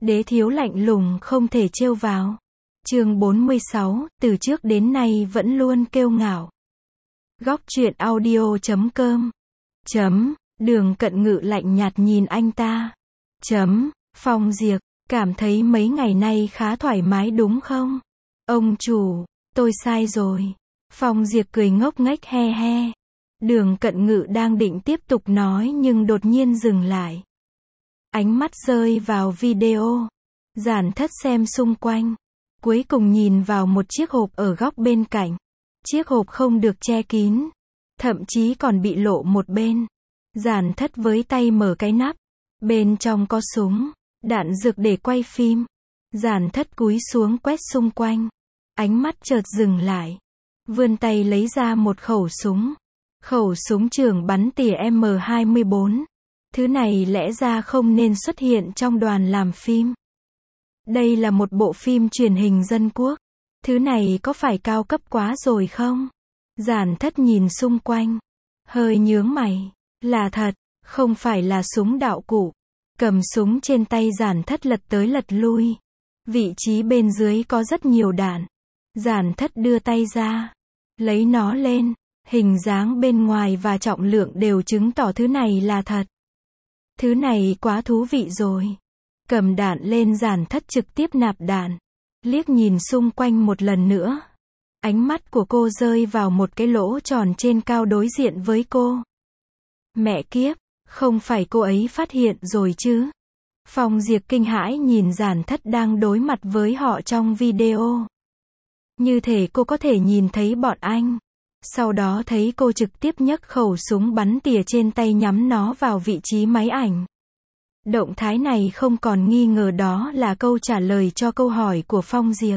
Đế thiếu lạnh lùng không thể trêu vào. Chương 46, từ trước đến nay vẫn luôn kiêu ngạo. Góc truyện audio.com. Đường Cận Ngự lạnh nhạt nhìn anh ta. Phong Diệp, cảm thấy mấy ngày nay khá thoải mái đúng không? Ông chủ, tôi sai rồi. Phong Diệp cười ngốc nghếch he he. Đường Cận Ngự đang định tiếp tục nói nhưng đột nhiên dừng lại. Ánh mắt rơi vào video. Giản Thất xem xung quanh. Cuối cùng nhìn vào một chiếc hộp ở góc bên cạnh. Chiếc hộp không được che kín. Thậm chí còn bị lộ một bên. Giản Thất với tay mở cái nắp. Bên trong có súng, đạn dược để quay phim. Giản Thất cúi xuống quét xung quanh. Ánh mắt chợt dừng lại. Vươn tay lấy ra một khẩu súng. Khẩu súng trường bắn tỉa M24. Thứ này lẽ ra không nên xuất hiện trong đoàn làm phim. Đây là một bộ phim truyền hình dân quốc. Thứ này có phải cao cấp quá rồi không? Giản Thất nhìn xung quanh. Hơi nhướng mày. Là thật, không phải là súng đạo cụ. Cầm súng trên tay Giản Thất lật tới lật lui. Vị trí bên dưới có rất nhiều đạn. Giản Thất đưa tay ra. Lấy nó lên. Hình dáng bên ngoài và trọng lượng đều chứng tỏ thứ này là thật. Thứ này quá thú vị rồi. Cầm đạn lên, Giản Thất trực tiếp nạp đạn. Liếc nhìn xung quanh một lần nữa. Ánh mắt của cô rơi vào một cái lỗ tròn trên cao đối diện với cô. Mẹ kiếp, không phải cô ấy phát hiện rồi chứ? Phong Diệp kinh hãi nhìn Giản Thất đang đối mặt với họ trong video. Như thể cô có thể nhìn thấy bọn anh. Sau đó thấy cô trực tiếp nhấc khẩu súng bắn tỉa trên tay nhắm nó vào vị trí máy ảnh. Động thái này không còn nghi ngờ đó là câu trả lời cho câu hỏi của Phong Diệp.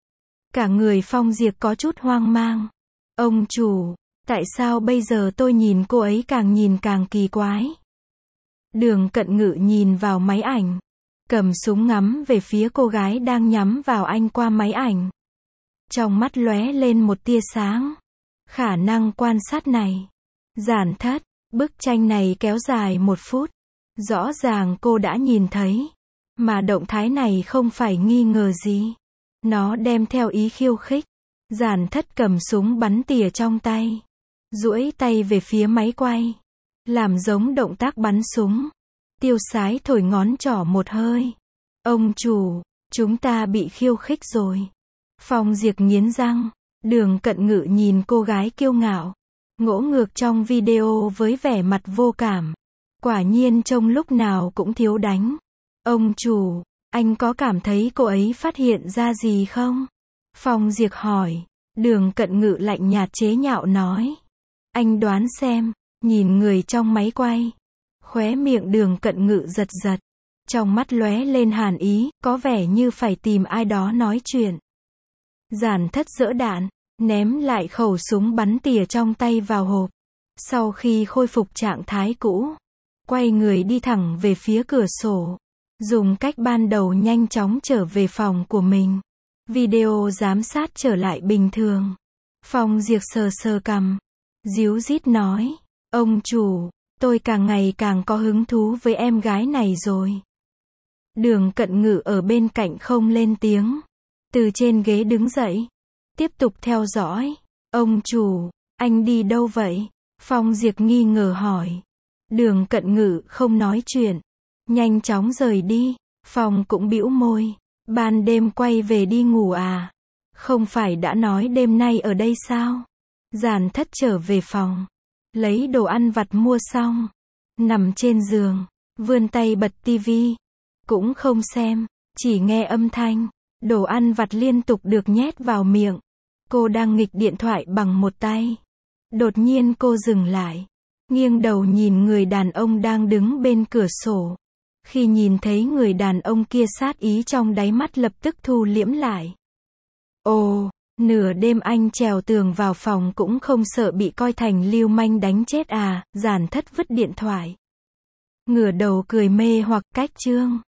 Cả người Phong Diệp có chút hoang mang. Ông chủ, tại sao bây giờ tôi nhìn cô ấy càng nhìn càng kỳ quái? Đường Cận Ngự nhìn vào máy ảnh. Cầm súng ngắm về phía cô gái đang nhắm vào anh qua máy ảnh. Trong mắt lóe lên một tia sáng. Khả năng quan sát này. Giản Thất, bức tranh này kéo dài 1 phút. Rõ ràng cô đã nhìn thấy. Mà động thái này không phải nghi ngờ gì. Nó đem theo ý khiêu khích. Giản Thất cầm súng bắn tỉa trong tay. Duỗi tay về phía máy quay. Làm giống động tác bắn súng. Tiêu Sái thổi ngón trỏ một hơi. Ông chủ, chúng ta bị khiêu khích rồi. Phong Diệp nghiến răng. Đường Cận Ngự nhìn cô gái kiêu ngạo, ngỗ ngược trong video với vẻ mặt vô cảm. Quả nhiên trông lúc nào cũng thiếu đánh. Ông chủ, anh có cảm thấy cô ấy phát hiện ra gì không? Phong Diệp hỏi. Đường Cận Ngự lạnh nhạt chế nhạo nói. Anh đoán xem. Nhìn người trong máy quay. Khóe miệng Đường Cận Ngự giật giật. Trong mắt lóe lên hàn ý, có vẻ như phải tìm ai đó nói chuyện. Giản Thất giỡ đạn, ném lại khẩu súng bắn tỉa trong tay vào hộp. Sau khi khôi phục trạng thái cũ, quay người đi thẳng về phía cửa sổ. Dùng cách ban đầu nhanh chóng trở về phòng của mình. Video giám sát trở lại bình thường. Phong Diệp sờ sờ cằm. Díu dít nói. Ông chủ, tôi càng ngày càng có hứng thú với em gái này rồi. Đường Cận Ngự ở bên cạnh không lên tiếng. Từ trên ghế đứng dậy. Tiếp tục theo dõi. Ông chủ, anh đi đâu vậy? Phong Diệp nghi ngờ hỏi. Đường Cận Ngự không nói chuyện. Nhanh chóng rời đi. Phong cũng bĩu môi. Ban đêm quay về đi ngủ à? Không phải đã nói đêm nay ở đây sao? Giản Thất trở về phòng. Lấy đồ ăn vặt mua xong. Nằm trên giường. Vươn tay bật tivi. Cũng không xem. Chỉ nghe âm thanh. Đồ ăn vặt liên tục được nhét vào miệng. Cô đang nghịch điện thoại bằng một tay. Đột nhiên cô dừng lại. Nghiêng đầu nhìn người đàn ông đang đứng bên cửa sổ. Khi nhìn thấy người đàn ông kia sát ý trong đáy mắt lập tức thu liễm lại. Ồ, nửa đêm anh trèo tường vào phòng cũng không sợ bị coi thành lưu manh đánh chết à? Giản Thất vứt điện thoại. Ngửa đầu cười mê hoặc. Cách chương